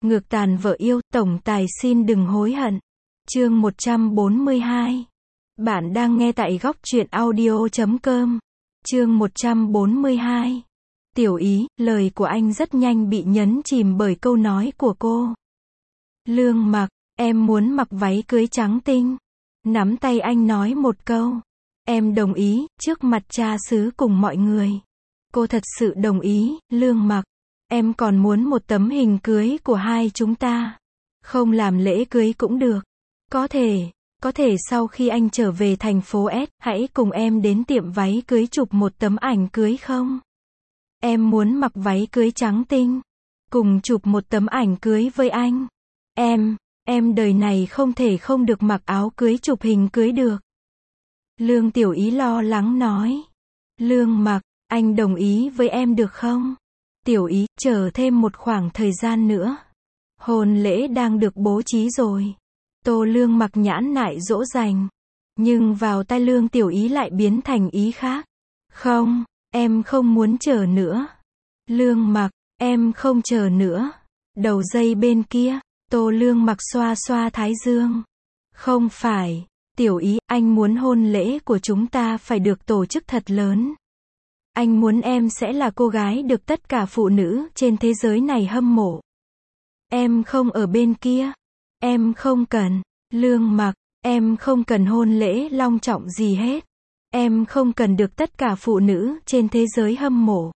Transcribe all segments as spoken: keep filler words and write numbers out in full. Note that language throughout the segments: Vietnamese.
Ngược tàn vợ yêu, tổng tài xin đừng hối hận. Chương một trăm bốn mươi hai. Bạn đang nghe tại góc truyện audio chấm com. Chương một trăm bốn mươi hai. Tiểu Ý, lời của anh rất nhanh bị nhấn chìm bởi câu nói của cô. Lương Mặc, em muốn mặc váy cưới trắng tinh. Nắm tay anh nói một câu. Em đồng ý, trước mặt cha xứ cùng mọi người. Cô thật sự đồng ý, Lương Mặc. Em còn muốn một tấm hình cưới của hai chúng ta. Không làm lễ cưới cũng được. Có thể, có thể sau khi anh trở về thành phố S, hãy cùng em đến tiệm váy cưới chụp một tấm ảnh cưới không? Em muốn mặc váy cưới trắng tinh. Cùng chụp một tấm ảnh cưới với anh. Em, em đời này không thể không được mặc áo cưới chụp hình cưới được. Lương Tiểu Ý lo lắng nói. Lương Mặc, anh đồng ý với em được không? Tiểu Ý, chờ thêm một khoảng thời gian nữa. Hôn lễ đang được bố trí rồi. Tô Lương Mặc nhãn nại dỗ dành. Nhưng vào tai Lương Tiểu Ý lại biến thành ý khác. Không, em không muốn chờ nữa. Lương Mặc, em không chờ nữa. Đầu dây bên kia, Tô Lương Mặc xoa xoa thái dương. Không phải, Tiểu Ý, anh muốn hôn lễ của chúng ta phải được tổ chức thật lớn. Anh muốn em sẽ là cô gái được tất cả phụ nữ trên thế giới này hâm mộ. Em không ở bên kia. Em không cần. Lương Mặc, em không cần hôn lễ long trọng gì hết. Em không cần được tất cả phụ nữ trên thế giới hâm mộ.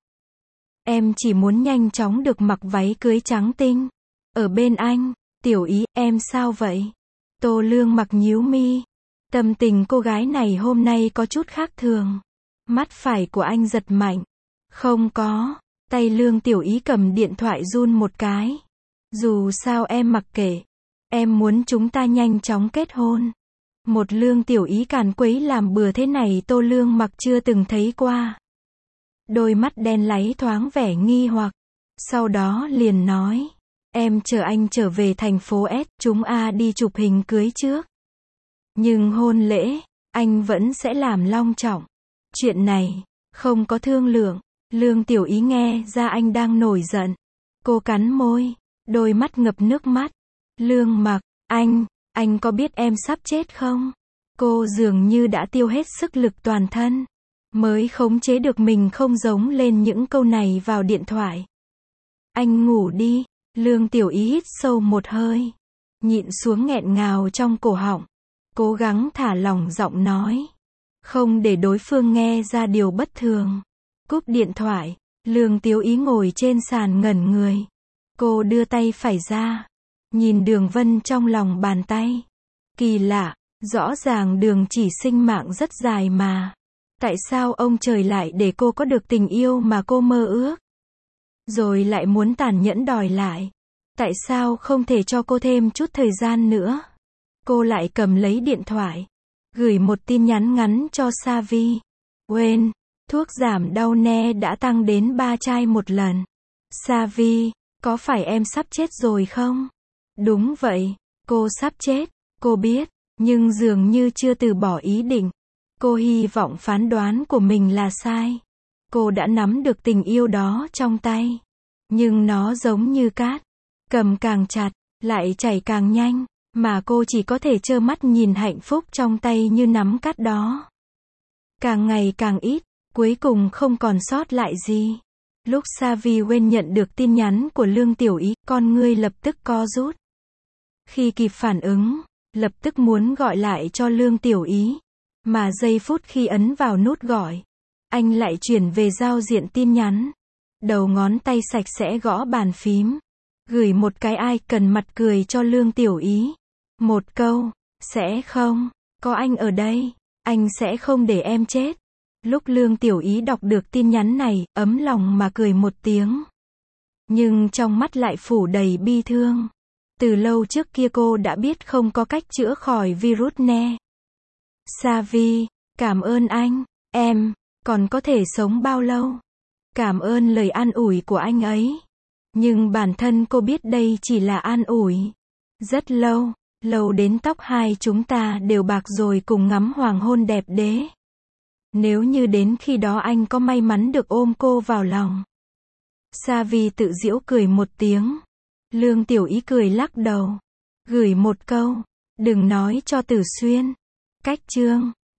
Em chỉ muốn nhanh chóng được mặc váy cưới trắng tinh. Ở bên anh. Tiểu Ý, em sao vậy? Tô Lương Mặc nhíu mi. Tâm tình cô gái này hôm nay có chút khác thường. Mắt phải của anh giật mạnh. Không có. Tay Lương Tiểu Ý cầm điện thoại run một cái. Dù sao em mặc kệ. Em muốn chúng ta nhanh chóng kết hôn. Một Lương Tiểu Ý càn quấy làm bừa thế này Tô Lương Mặc chưa từng thấy qua. Đôi mắt đen láy thoáng vẻ nghi hoặc. Sau đó liền nói. Em chờ anh trở về thành phố S, chúng a đi chụp hình cưới trước. Nhưng hôn lễ, anh vẫn sẽ làm long trọng. Chuyện này, không có thương lượng. Lương Tiểu Ý nghe ra anh đang nổi giận. Cô cắn môi, đôi mắt ngập nước mắt. Lương Mặc, anh, anh có biết em sắp chết không? Cô dường như đã tiêu hết sức lực toàn thân. Mới khống chế được mình không giống lên những câu này vào điện thoại. Anh ngủ đi. Lương Tiểu Ý hít sâu một hơi. Nhịn xuống nghẹn ngào trong cổ họng. Cố gắng thả lỏng giọng nói. Không để đối phương nghe ra điều bất thường. Cúp điện thoại. Lương Tiểu Ý ngồi trên sàn ngẩn người. Cô đưa tay phải ra. Nhìn đường vân trong lòng bàn tay. Kỳ lạ. Rõ ràng đường chỉ sinh mạng rất dài mà. Tại sao ông trời lại để cô có được tình yêu mà cô mơ ước? Rồi lại muốn tàn nhẫn đòi lại. Tại sao không thể cho cô thêm chút thời gian nữa? Cô lại cầm lấy điện thoại. Gửi một tin nhắn ngắn cho Savi. Quên, thuốc giảm đau ne đã tăng đến ba chai một lần. Savi, có phải em sắp chết rồi không? Đúng vậy, cô sắp chết. Cô biết, nhưng dường như chưa từ bỏ ý định. Cô hy vọng phán đoán của mình là sai. Cô đã nắm được tình yêu đó trong tay. Nhưng nó giống như cát. Cầm càng chặt, lại chảy càng nhanh. Mà cô chỉ có thể trơ mắt nhìn hạnh phúc trong tay như nắm cát đó. Càng ngày càng ít, cuối cùng không còn sót lại gì. Lúc Savi Wen nhận được tin nhắn của Lương Tiểu Ý, con ngươi lập tức co rút. Khi kịp phản ứng, lập tức muốn gọi lại cho Lương Tiểu Ý. Mà giây phút khi ấn vào nút gọi, anh lại chuyển về giao diện tin nhắn. Đầu ngón tay sạch sẽ gõ bàn phím. Gửi một cái ai cần mặt cười cho Lương Tiểu Ý. Một câu, sẽ không, có anh ở đây, anh sẽ không để em chết. Lúc Lương Tiểu Ý đọc được tin nhắn này, ấm lòng mà cười một tiếng. Nhưng trong mắt lại phủ đầy bi thương. Từ lâu trước kia cô đã biết không có cách chữa khỏi virus ne. Savi, cảm ơn anh, em, còn có thể sống bao lâu? Cảm ơn lời an ủi của anh ấy. Nhưng bản thân cô biết đây chỉ là an ủi. Rất lâu, lâu đến tóc hai chúng ta đều bạc rồi cùng ngắm hoàng hôn đẹp đẽ. Nếu như đến khi đó anh có may mắn được ôm cô vào lòng. Savi tự giễu cười một tiếng. Lương Tiểu Ý cười lắc đầu. Gửi một câu. Đừng nói cho Tử Xuyên. Cách chương.